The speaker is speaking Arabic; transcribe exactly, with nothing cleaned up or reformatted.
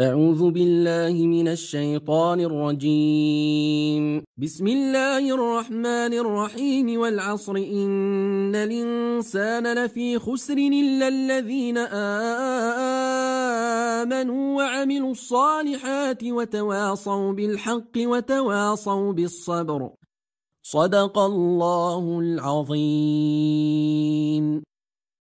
أعوذ بالله من الشيطان الرجيم. بسم الله الرحمن الرحيم. والعصر إن الإنسان لفي خسر إلا الذين آمنوا وعملوا الصالحات وتواصوا بالحق وتواصوا بالصبر. صدق الله العظيم.